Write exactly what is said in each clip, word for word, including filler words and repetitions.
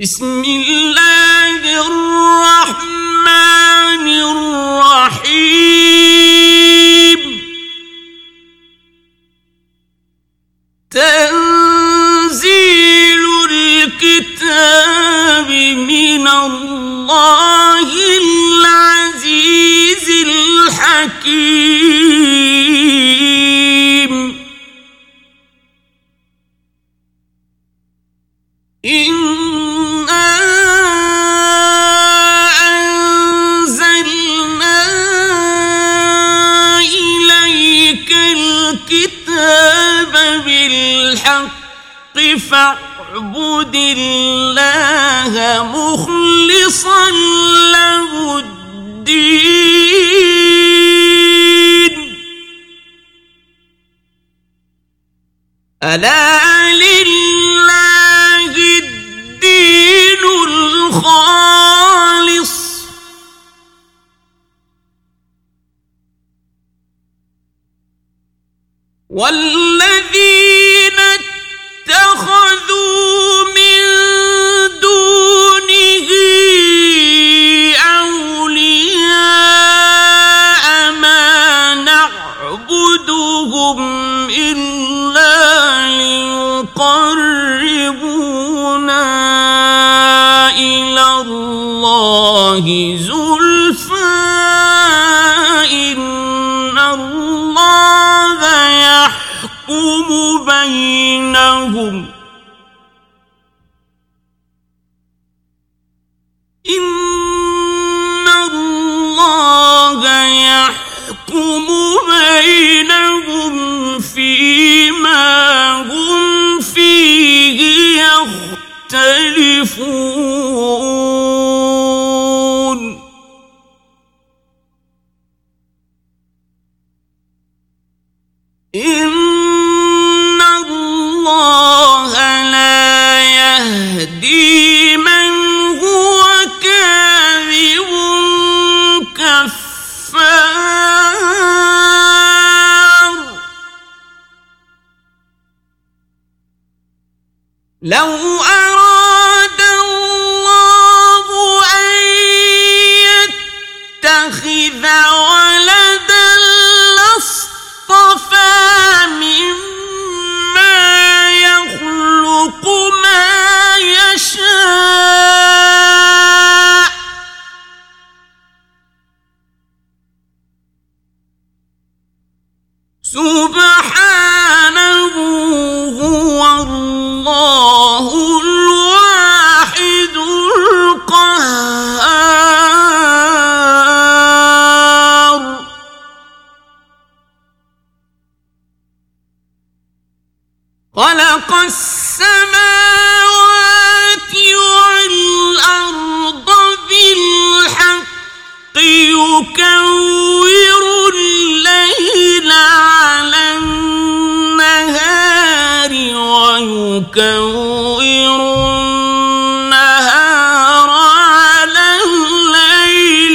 بسم الله الرحمن الرحيم تنزيل الكتاب من الله العزيز الحكيم إنا أنزلنا إليك الكتاب بالحق فاعبد الله مخلصا له الدين ألا لله الدين الخالص والذين اتخذوا من دونه أولياء ما نعبدهم إلا ليقربونا إلى الله زلفى إن الله يحكم بينهم إن الله يحكم بينهم فيما هم فيه يختلفون إن الله لا يهدي من هو كاذب كفار لو أراد الله أن يتخذ ولدا لاصطفى مما يخلق ما يشاء سبحانه هو الله الواحد القهار خلق السماوات والأرض بالحق يكور الليل على النهار ويكور النهار على الليل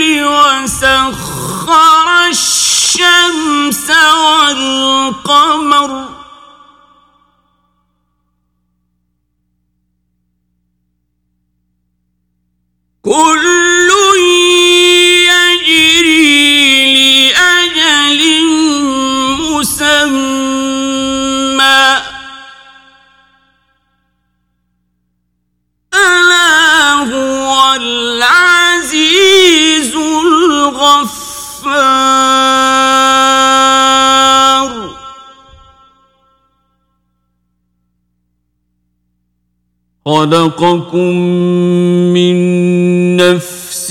وسخر الشمس والقمر كل يجري لأجل مسمى ألا هو العزيز الغفار خلقكم من نفس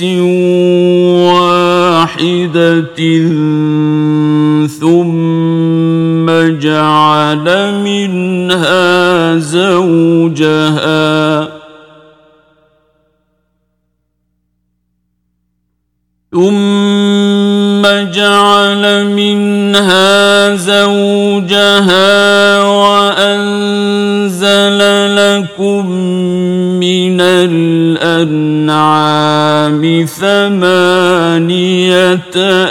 واحدة ثم جعل منها زوجها ثم جعل منها زوجها وأنزل لكم من الأنعام ثمانية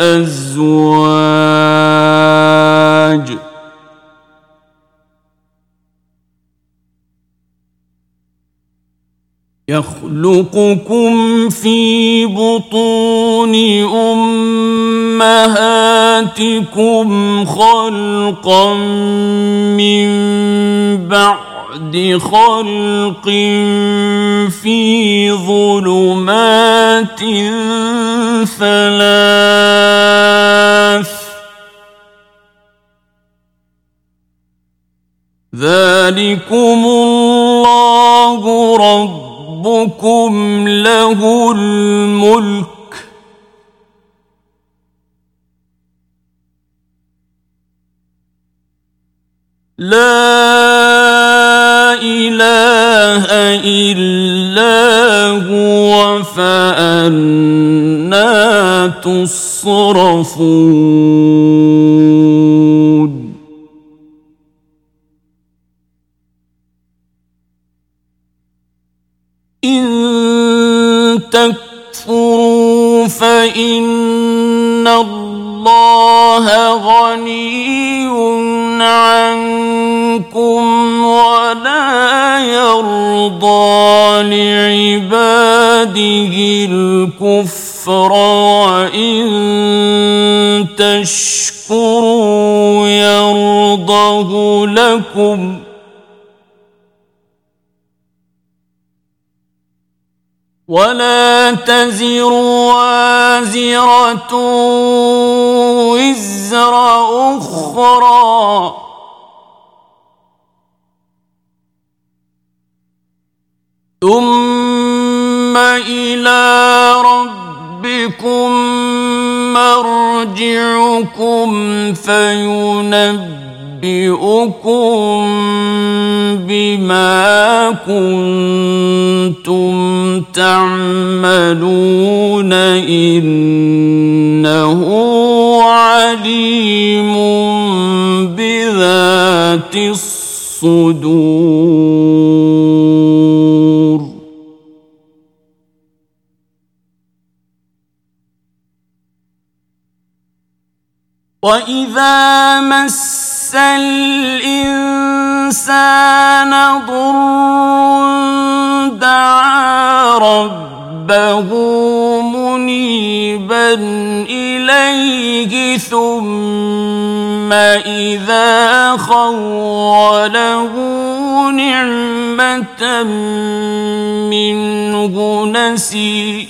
أزواج يخلقكم في بطون أمهاتكم خلقا من بعد خلق في ظلمات ثلاث ذلكم الله ربكم له الملك لا إله إلا هو فأنى تصرفون إن تكفروا فإن الله غني عنكم ولا يرضى لعباده الكفر وإن تشكروا يرضه لكم ولا تزر وازرة وزر أخرى ثم إلى ربكم مرجعكم فينبئكم بما كنتم تعملون إنه عليم بذات الصدور وإذا مس الإنسان ضر دعا ربه منيبا إليه ثم إذا خوله نعمة منه نسي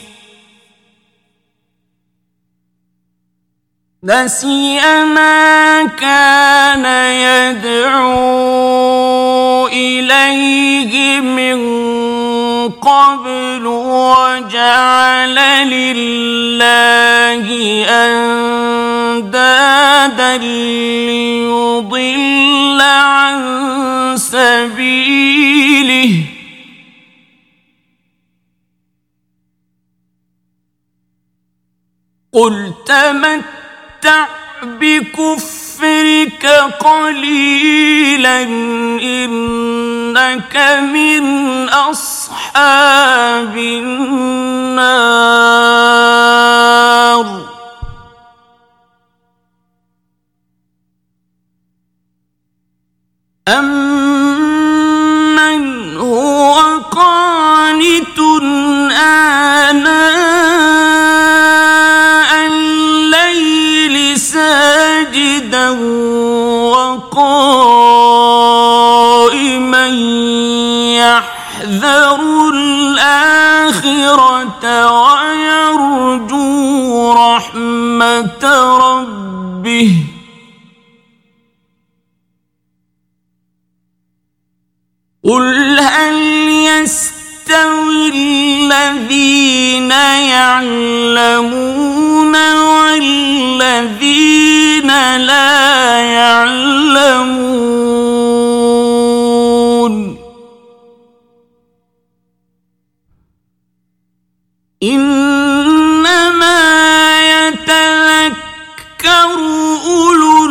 نسي ما كان يدعو إليه من قبل وجعل لله أندادا ليضل عن سبيله قل تمتع بكفرك قليلا إنك من أصحاب النار أمن هو قانت آناء الليل ساجدا وقائما يحذر الآخرة ويرجو رحمة ربه قل هل يستوي الذين يعلمون والذين لا يعلمون إنما يتذكر أولو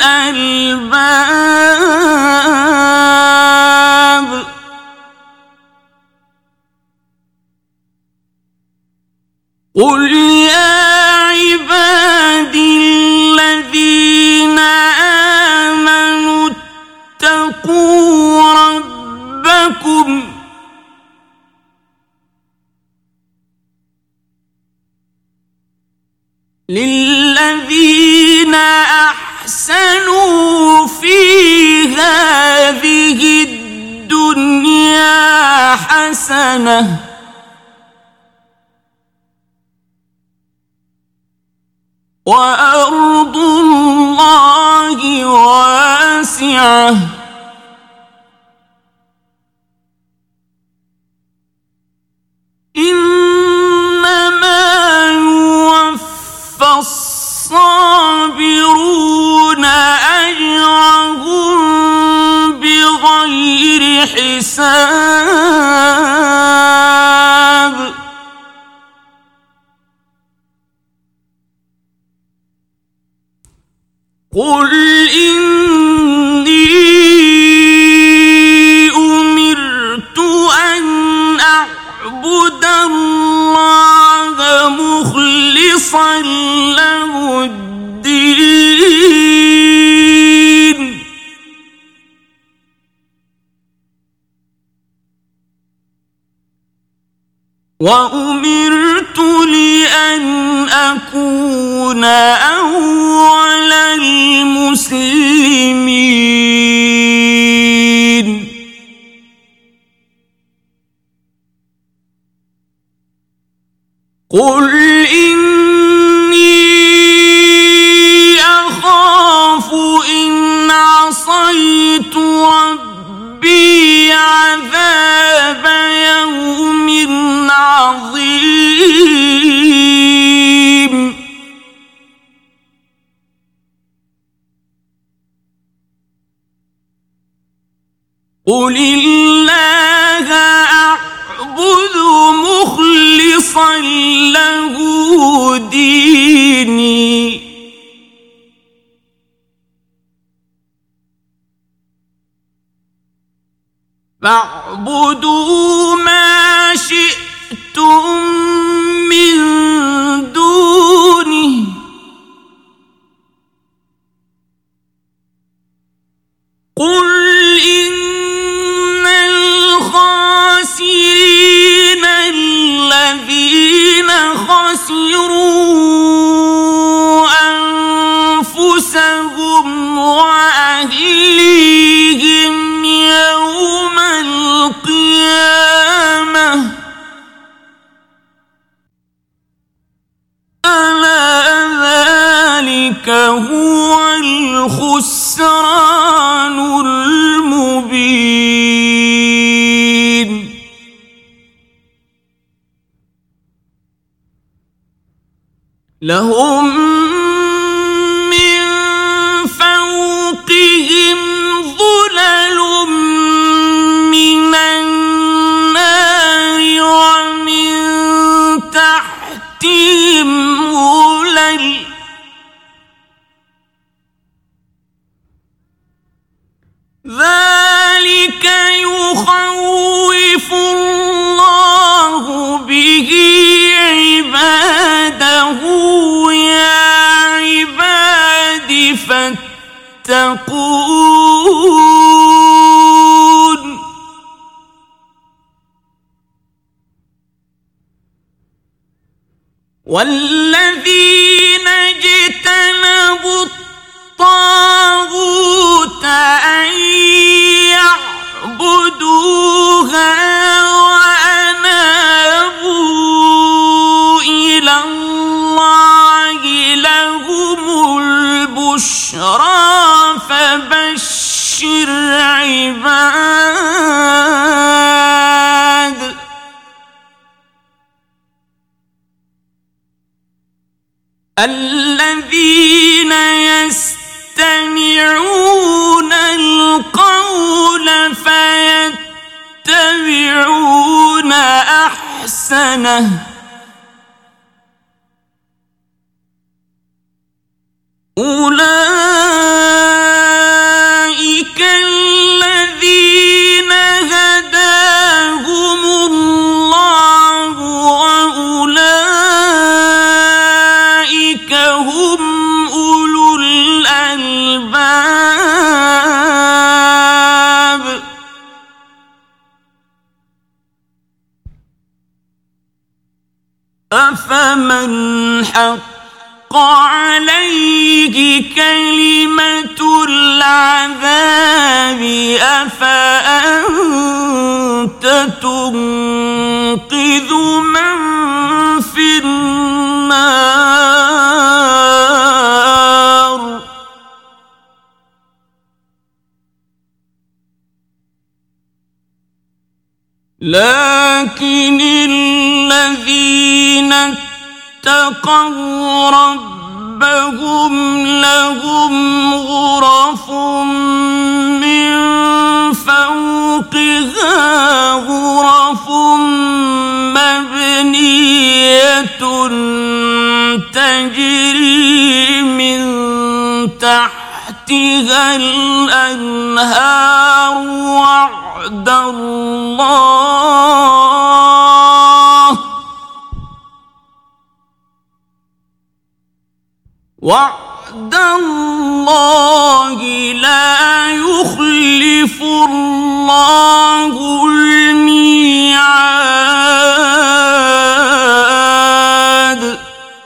الألباب قل يا عبادي الذين آمنوا اتقوا ربكم للذين أحسنوا في هذه الدنيا حسنة وأرض الله واسعة إنما يوفى الصابرون أجرهم بغير حساب قل إني أمرت أن أعبد الله مخلصا له الدين وأمرت لأن أكون أول المسلمين قل إني أخاف إن عصيت ربي عذاب يوم عظيم قل الله أعبد مخلصا له ديني فاعبدوا ما شئتم من دونه قل إن الخاسرين الذين خسروا أنفسهم وأهليهم يوم القيامة ألا ذلك هو الخسران المبين لهم من فوقهم ظلل من النار ومن تحتهم ظلل ذلك يخوف الله به عباده يا عباد فاتقون والذين اجتنبوا الطاغوت أن يعبدوها وأنابوا إلى الله لهم البشرى فبشر عباد الذين يستمعون القول فيتبعون أحسنه أولئك الذين هداهم الله وأولئك هم أولو الألباب أفمن حق عليه كلمة العذاب أفأنت تنقذ من في النار لكن الذين اتقوا ربهم لهم غرف من فوقها غرف مبنية تجري من تحتها الأنهار وعد الله وعد الله لا يخلف الله الميعاد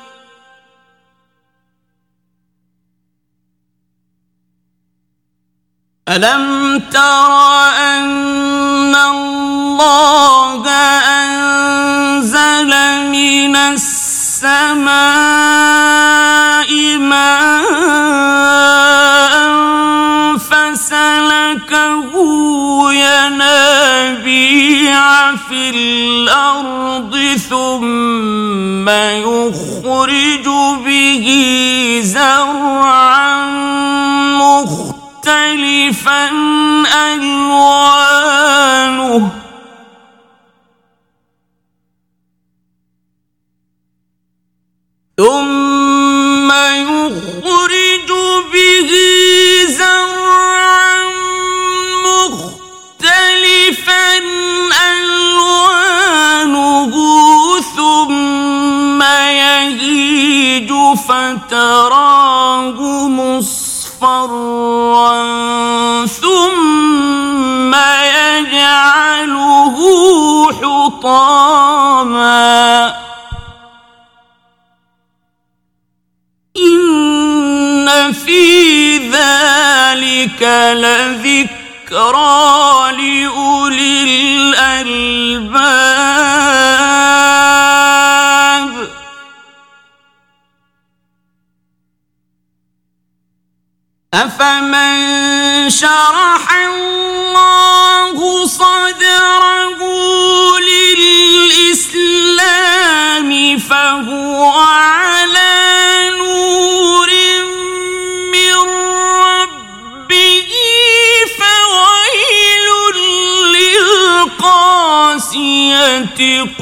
ألم تر أن الله أنزل من السماء ماء فسلكه ينابيع في الأرض ثم يخرج به زرعا مختلفا ألوانه ثم يخرج به زرعا مختلفا ألوانه ثم يهيج فتراه مصفرا ثم يجعله حطاما إن في ذلك لذكرى لأولي الألباب أفمن شرح الله صدره للإسلام فهو على نور من ربه فويل للقاسية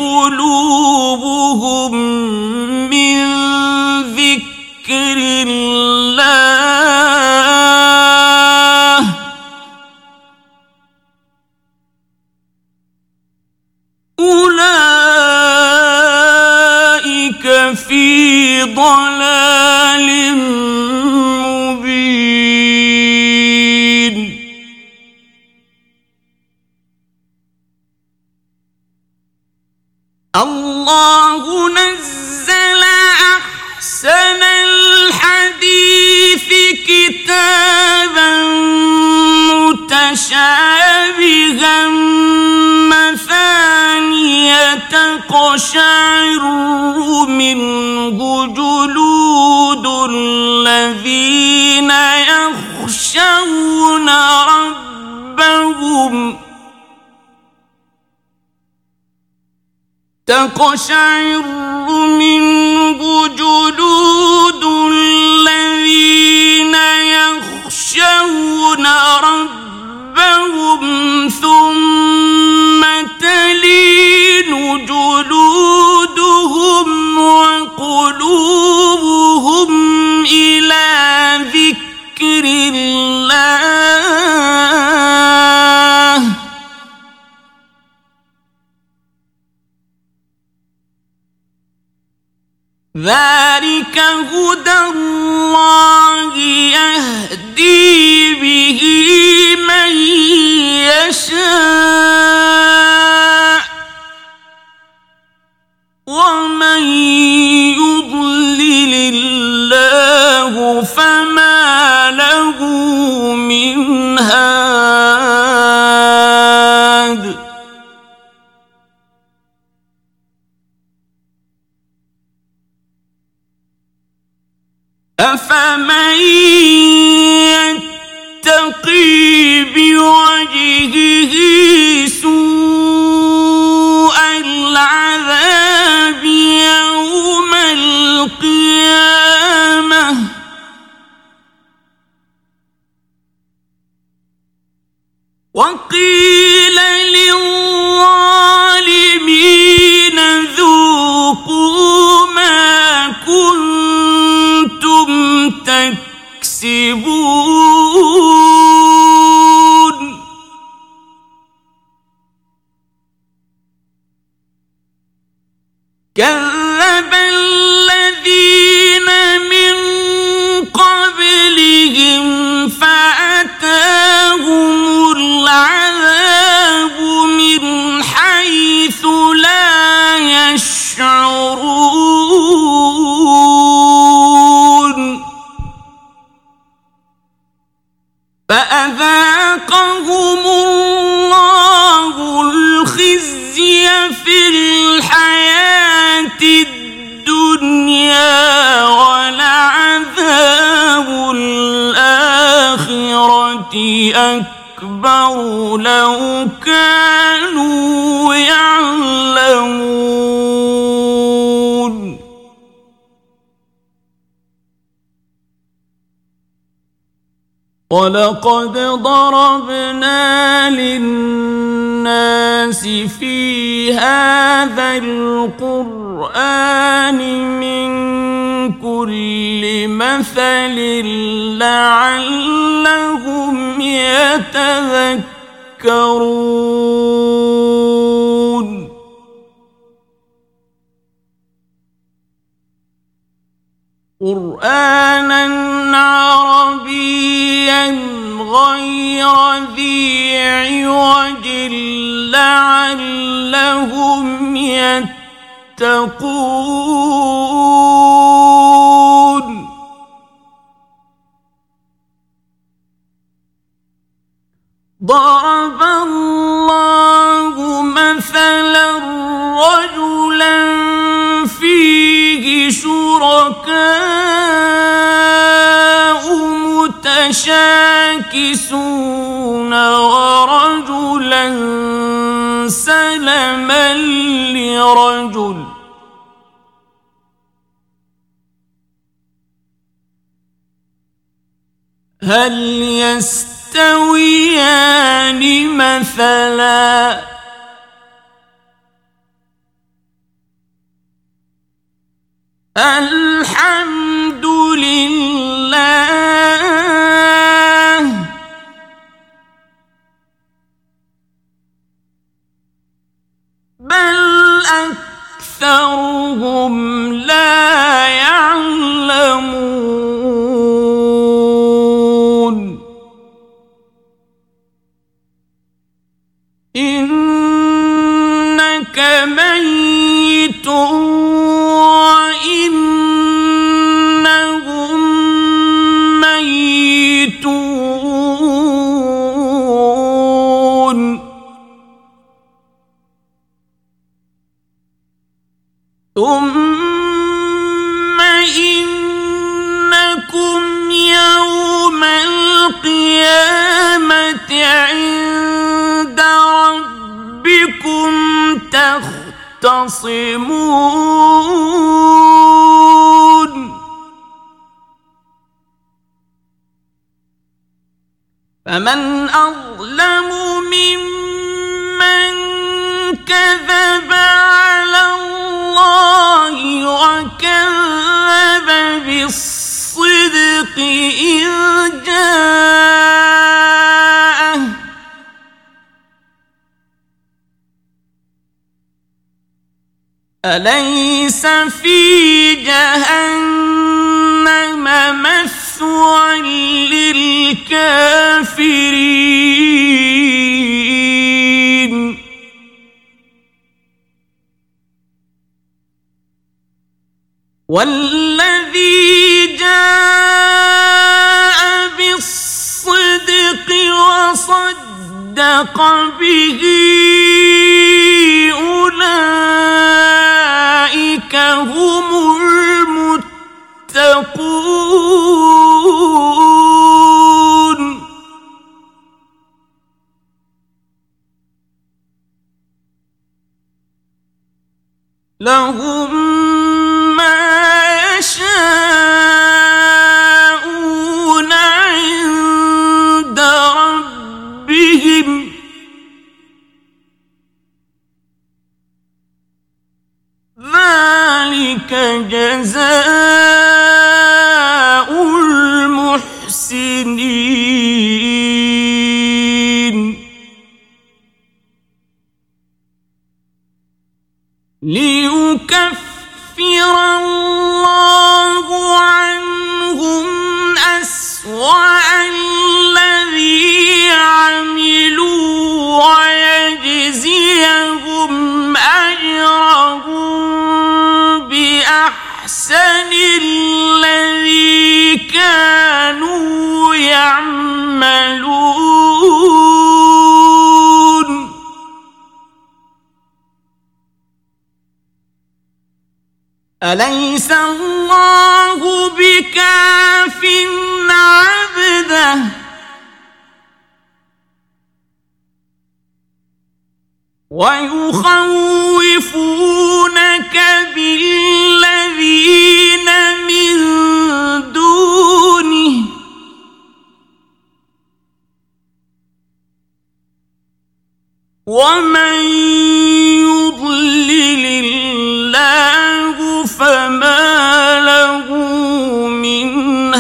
قلوبهم من ذكر الله أولئك في ضلال مبين الله نزل أحسن الحديث كتابا متشابها مثانية تقشعر منه جلود الذين يخشون ربهم تقشعر منه جلود الذين يخشون ربهم ثم تلين جلودهم وقلوبهم إلى ذكر الله ذلك هدى الله يهدي به من يشاء ومن يضلل أفمن يتقي بوجهه سوء العذاب يوم القيامة وقيل للظالمين ذوقوا ما كنتم تكسبون كذب الذين من قبلهم فأتاهم العذاب من حيث لا يشعرون فأذاقهم الله الخزي في الحياة الدنيا ولعذاب الآخرة أكبر لو كانوا يعلمون ولقد ضربنا للناس في هذا القرآن من كل مثل لعلهم يتذكرون قرآناً عربياً غير ذي عوج لعلهم يتقون ضرب الله مثلاً رجلاً فيه شركاء متشاكسون ورجلا سلما لرجل هل يستويان مثلا الحمد لله بل أكثرهم لا يعلمون إنك ميت وإنهم ميتون ثم إنكم يوم القيامة عند ربكم تختصمون فمن أظلم ممن كذب على الله وكذب بالصدق إذ جاءه أليس في جهنم مثوى للكافرين والذي جاء بالصدق وصدق به أولئك هم المتقون لهم ما يشاءون عند ربهم ذلك جزاء المحسنين ليكفر الله عنهم أسوأ الذي عملوا ويجزيهم أجرهم بأحسن الذي كانوا يعملون أليس الله بكاف عبده ويخوفونك بالذين من دونه ومن يضلل الله فما له من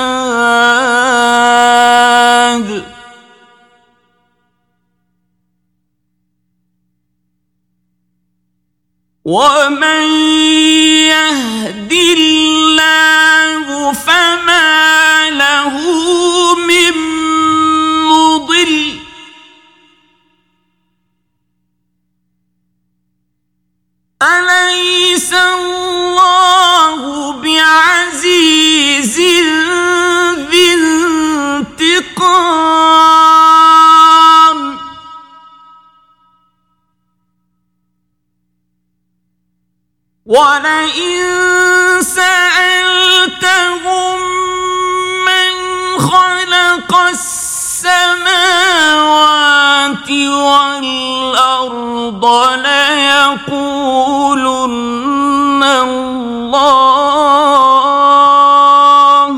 هاد ومن يهد الله فما له من مضل أليس الله بعزيز ذي انتقام ولئن سألتهم من خلق السماوات والأرض ليقولن الله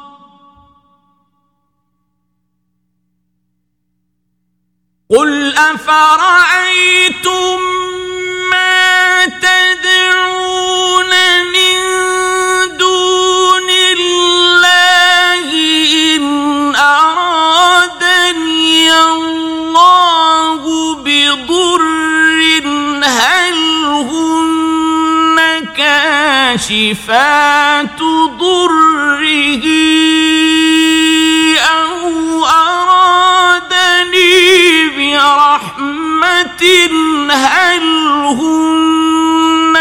قل أفرأيتم ما تدعون من دون الله إن أرادني الله بضر هل هن كاشفات ضره أو أرادني برحمة هل هن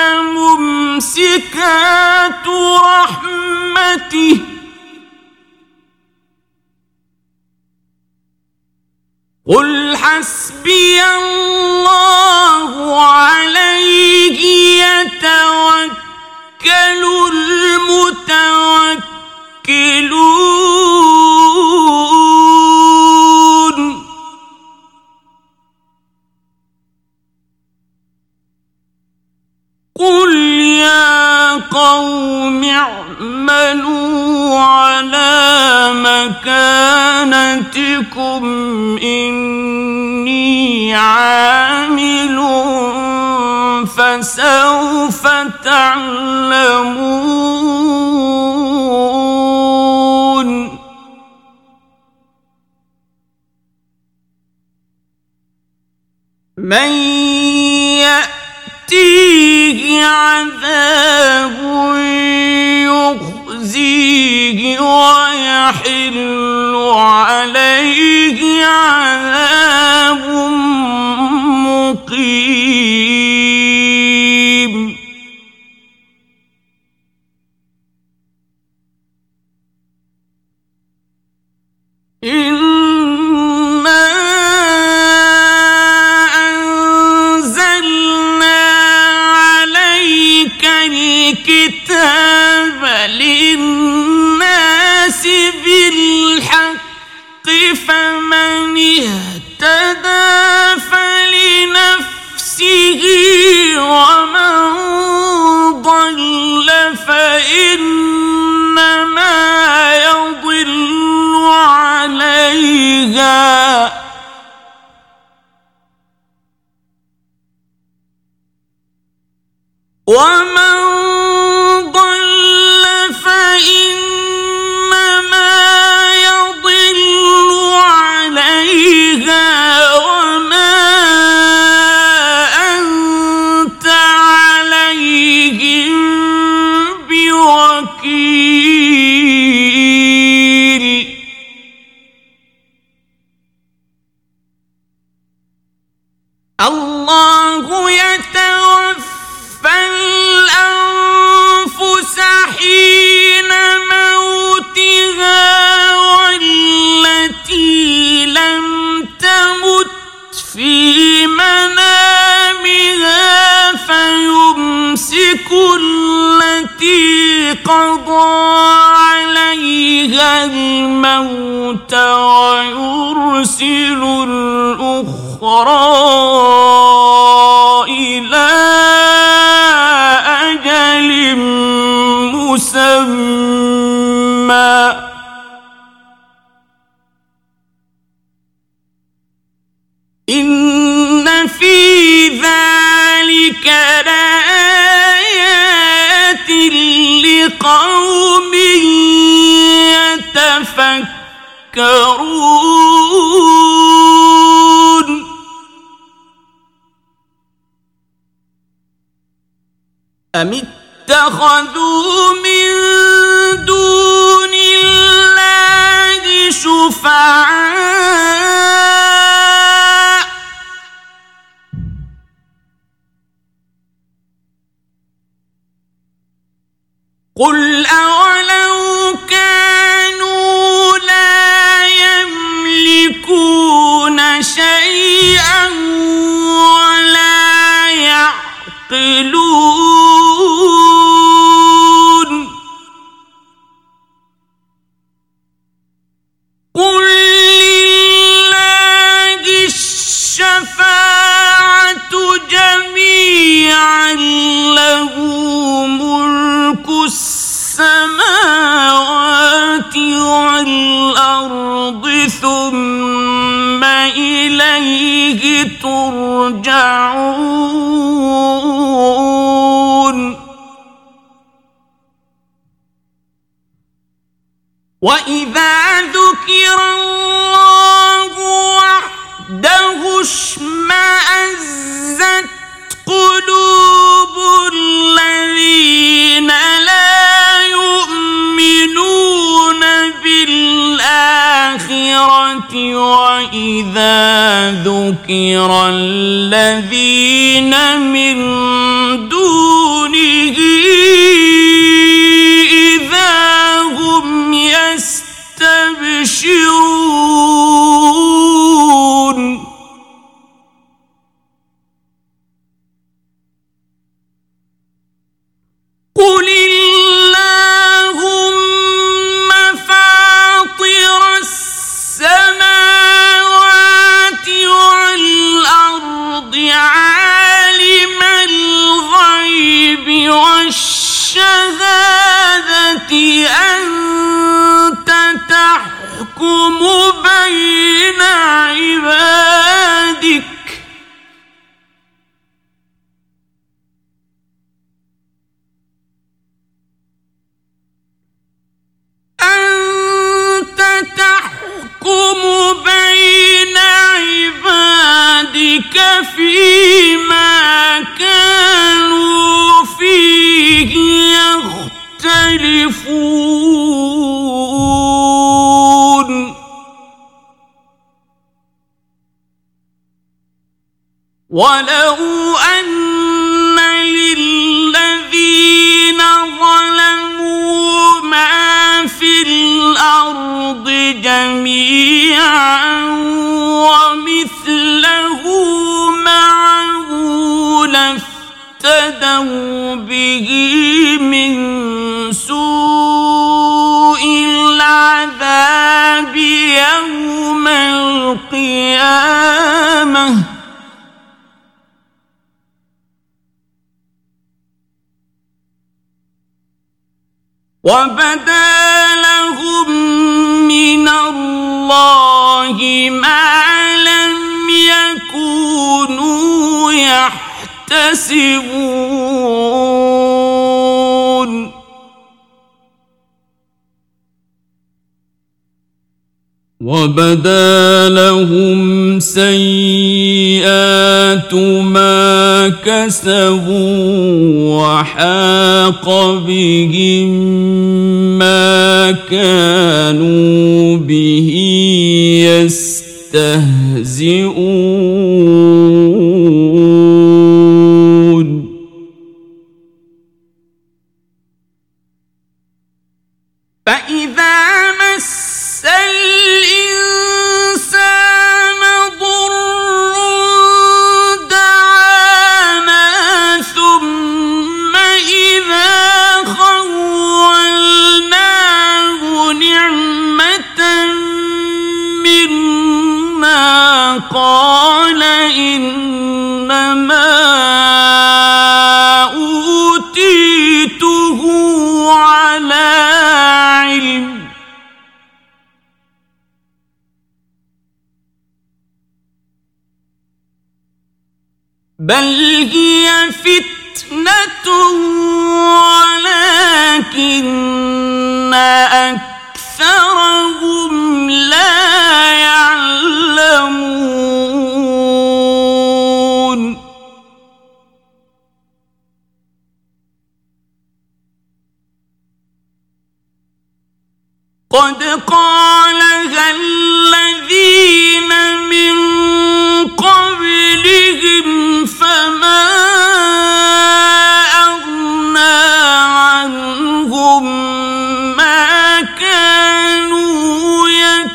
ممسكات رحمته قل حسبي الله عليه يتوكل المتوكلون قل يا قوم اعملوا على مكانتكم إني عامل فسوف تعلمون من يأتيه عذاب يخزيه ويحل عليه عذاب مقيم إنا أنزلنا عليك الكتاب للناس بالحق فمن اهتدى ومن ضل فإنما يضل عليها وما أنت عليهم بوكيل. الله يتوفى الأنفس حين موتها والتي لم تمت في منامها فيمسك التي قضى عليها الموت ويرسل الأخرى إلى أجل مسمى إن في ذلك لآيات لقوم يتفكرون. أم اتخذوا من دون الله شفعاء قل أولو كانوا لا يملكون شيئا ولا يعقلون قل لله الشفاعة جميعا له ملك السماوات والأرض ثم إليه ترجعون. وإذا ذكر الله وحده اشمأزت قلوب الذين لا يؤمنون بالآخرة وإذا ذكر الذين من دونه إذا هم يستبشرون. قل اللهم فاطر السماوات والأرض عالم الغيب والشهادة أنت تحكم بين عبادك أنت تحكم بين عبادك فيما كانوا فيه يختلفون. ولو أن للذين ظلموا ما في الأرض جميعا ومثله معه لافتدوا به من سوء العذاب يوم القيامة وبدا لهم من الله ما لم يكونوا يحتسبون. وبدا لهم سيئات ما كسبوا وحاق بهم ما كانوا به يستهزئون فإذا مس الإنسان ضر دعانا ثم إذا خولناه نعمة منا قال إنما أوتيته على علم بل هي فتنة ولكن أكثرهم لا يعلمون قد قالها الذين من قبلهم فما أغنى عنهم ما كانوا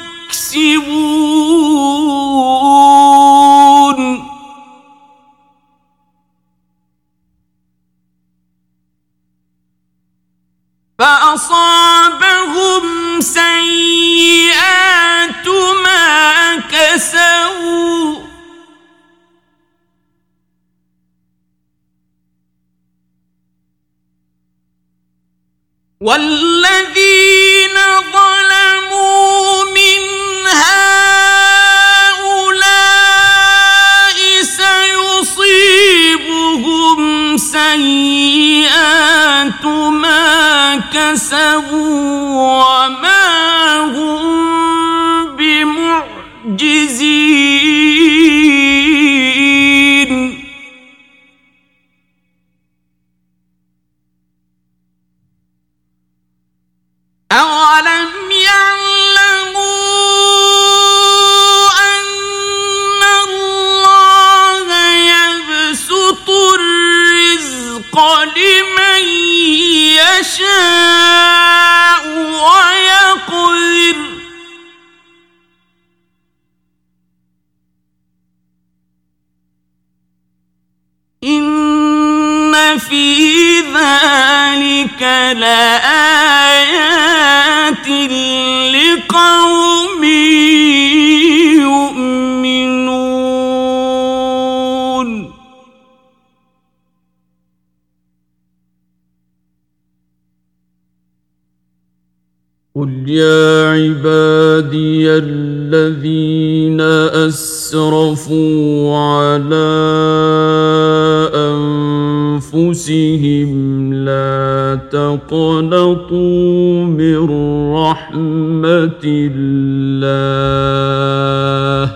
يكسبون فأصابهم سيئات ما كسبوا والذين ظلموا من هؤلاء سيصيبهم سيئات ما كسبوا وما هم بمعجزين أولم يعلموا أن الله يبسط الرزق لمن يشاء ويقدر إن في ذلك لآيات لقوم يؤمنون قل يا عبادي الذين أسرفوا على أنفسهم لا تقنطوا من رحمة الله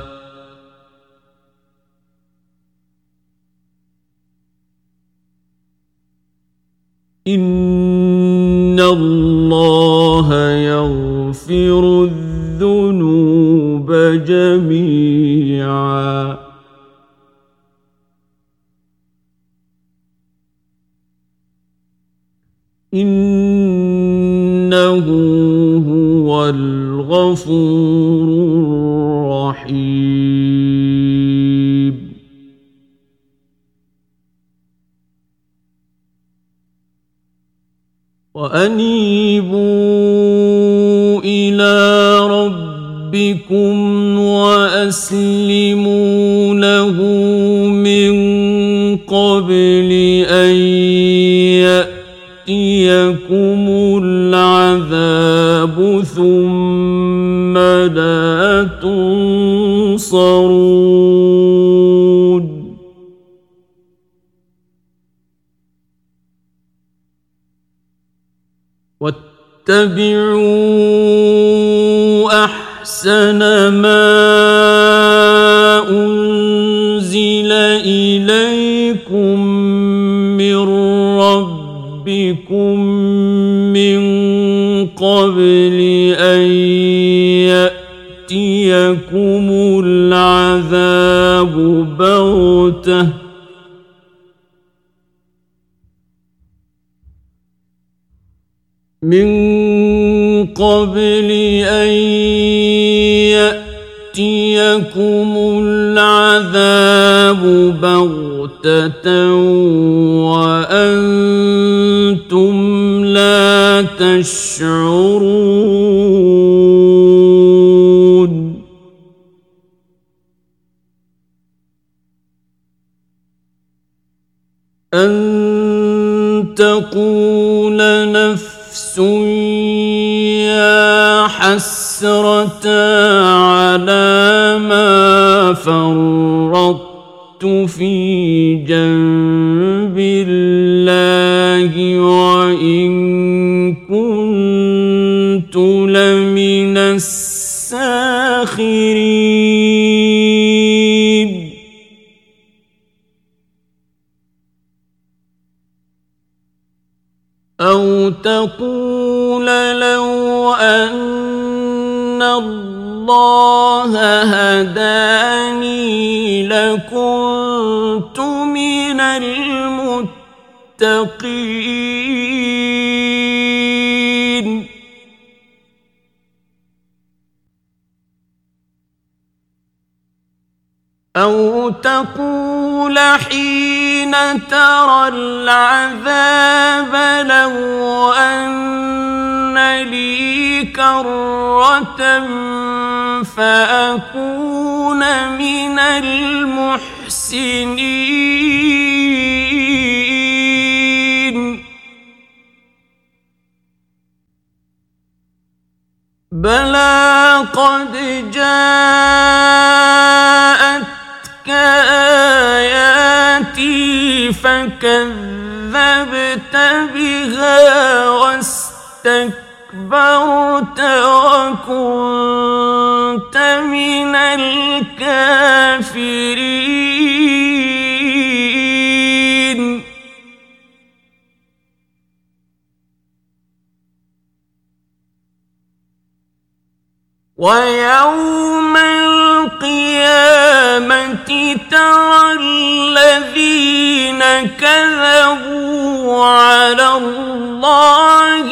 إن الله يغفر الذنوب جميعا إنه هو الغفور الرحيم وأنيبوا إلى ربكم وأسلموا له من قبل أن يأتيكم العذاب ثم لا تنصرون واتبعوا أحسن أحسن ما أنزل إليكم من ربكم من قبل أن يأتيكم العذاب بغتة من قبل أن يأتيكم العذاب بغتة وأنتم لا تشعرون أن تقول نفس يا حسرة على ما فرطت في جنب الله وإن كنت لمن الساخرين أو تقول لو أن الله هداني لكنت من المتقين أو تقول حين ترى العذاب لو أن لي كرة فأكون من المحسنين بلى قد جاءتك آياتي فكذبت بها واستكبرت وكنت من الكافرين ويوم القيامة ترى الذين كذبوا على الله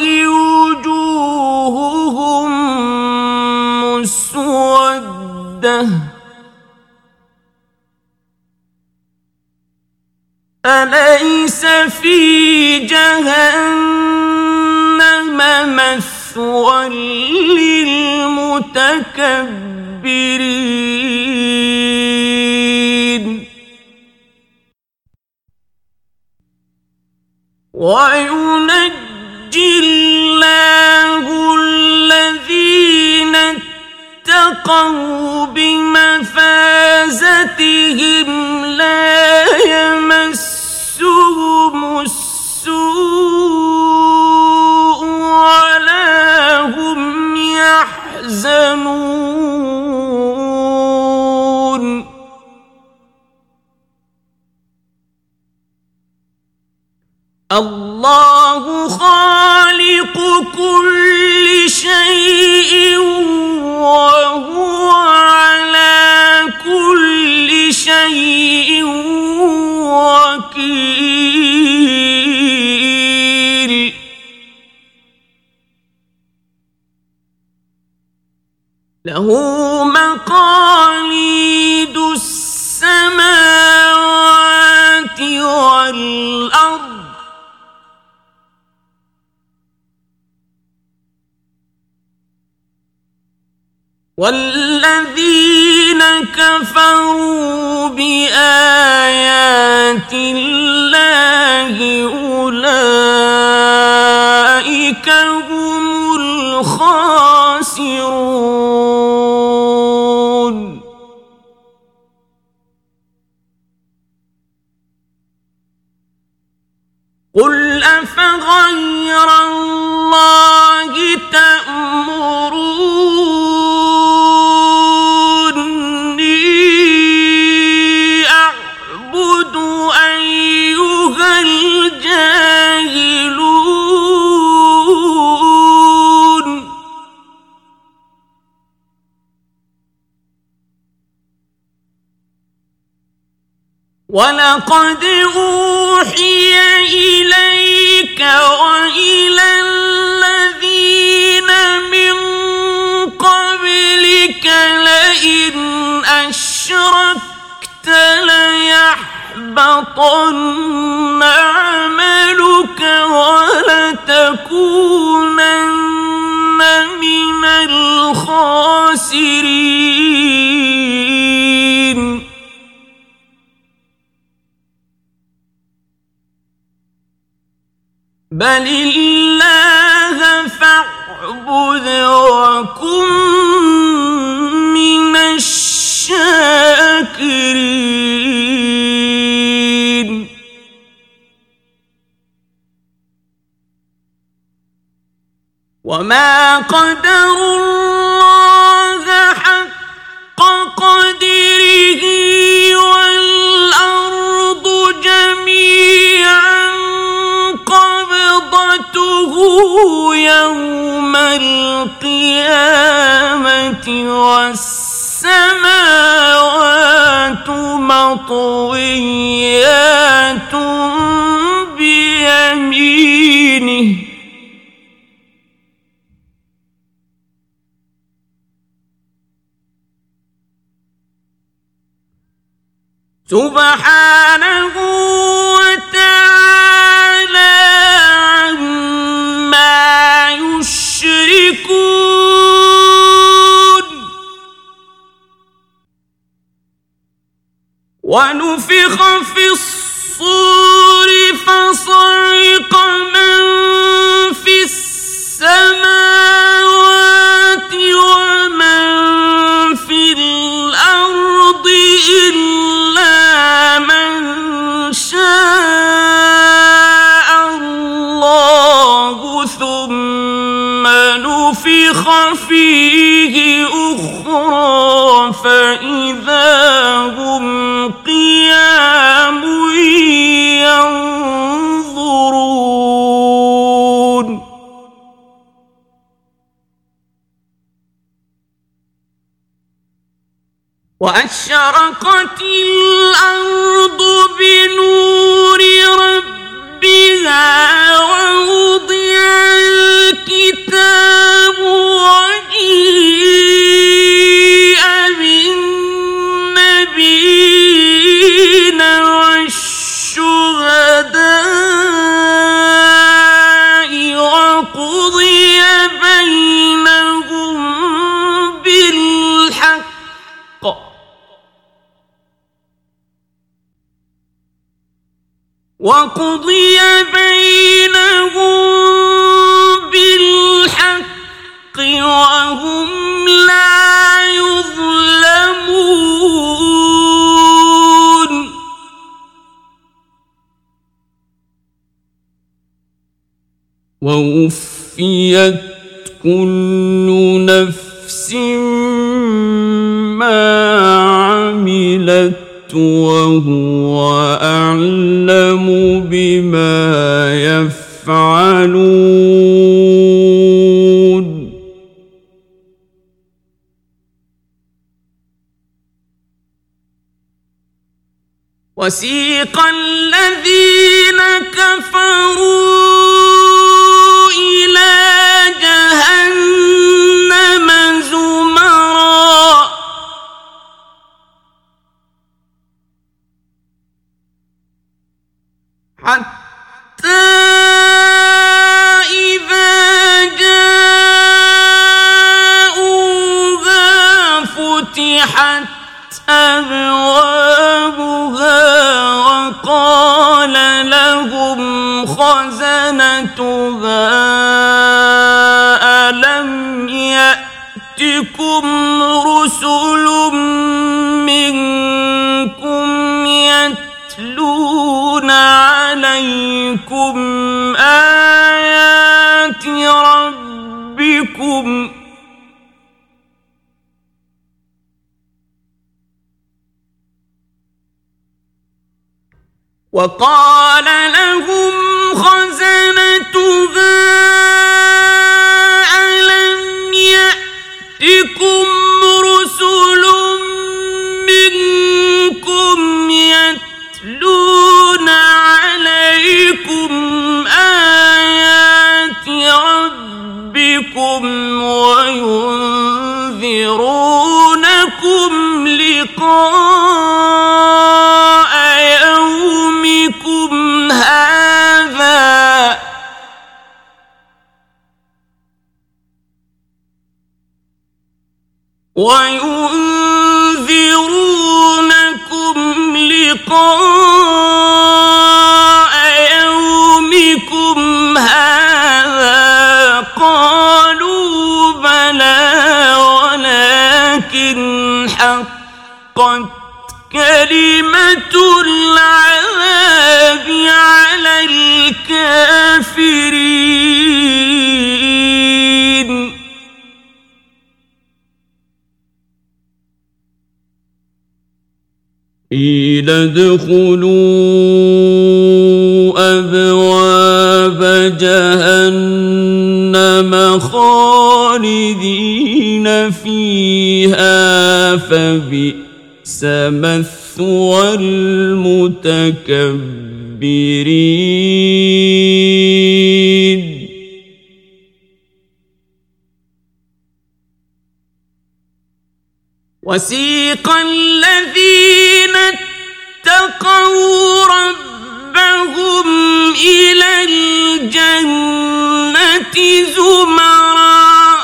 وجوههم مسودة أليس في جهنم مثوى للمتكبرين وينجي الله الذين اتقوا بمفازتهم لا يمسهم السوء ولا هم يحزنون الله خالق كل شيء وهو على كل شيء وكيل له مقاليد السماوات والأرض والذين كفروا بآيات الله أولئك هم الخاسرون قل أفغير الله تأمرون ولقد أوحي إليك وإلى الذين من قبلك لئن أشركت ليحبطن عملك ولتكونن من الخاسرين بل الله فاعبد وكن من الشاكرين وما قدروا الله حق قدره والأرض جميعا قبضته يوم القيامة والسماوات مطويات بيمينه سبحانه وتعالى عما يشركون ونفخ في الصور فصعق من في السماوات ومن في الأرض إلا من شاء الله ثم نفخ فيه أخرى فإذا هم قيام ينظرون وأشرقت الأرض بنور ربها ووضع الكتاب وجيء بالنبيين والشهداء وقضي بينهم بالحق وقضي بينهم بالحق وهم لا يظلمون ووفيت كل نفس ما عملت وهو أعلم بما يفعلون وسيق الذين كفروا إلى جهنم زمرا حتى إذا جاءوها فتحت أبوابها وقال لهم خزنتها ألم يأتكم رسل منكم يتلون عليكم آيات ربكم وقال لهم خزنتها ألم يأتكم رسل منكم يتلون وينذرونكم لقاء يومكم هذا وينذرونكم لقاء يومكم هذا قالوا بلى ولكن حقت كلمة العذاب على الكافرين قيل ادخلوا أبواب جهنم خالدين فيها فبئس مثوى المتكبرين وسيق الذين اتقوا ربهم إلى الجنة زمرا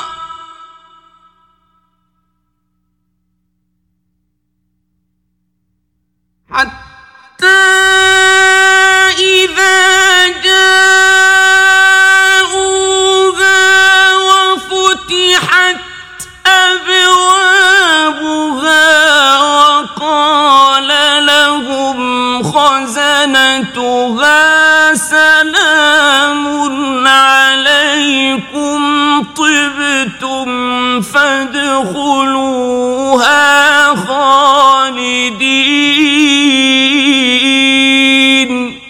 حتى إذا جاءوها وفتحت أبوابها وقال لهم خزنتها سلام عليكم طبتم فادخلوها خالدين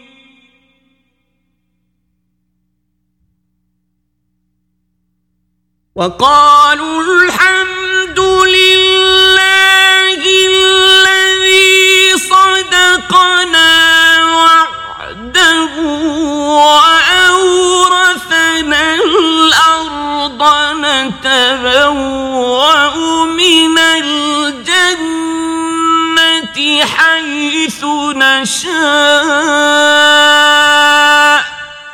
وقالوا الحمد لله الذي صدقنا وعده وأورثنا الأرض نتبوأ من الجنة حيث نشاء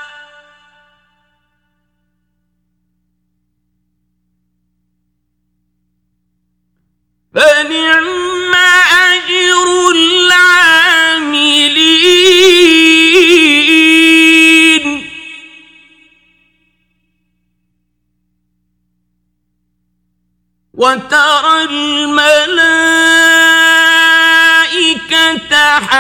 فنعم أجر العاملين وترى الملائكة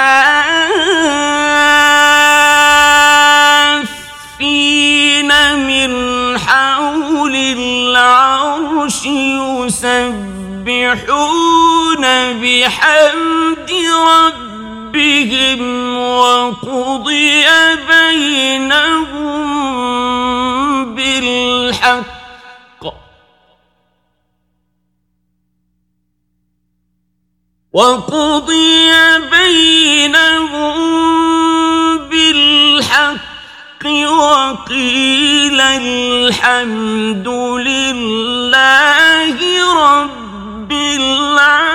حافين من حول العرش يسبحون بحمد ربهم وقضي بينهم بالحق وقضي بينهم بالحق وقيل الحمد لله رب العالمين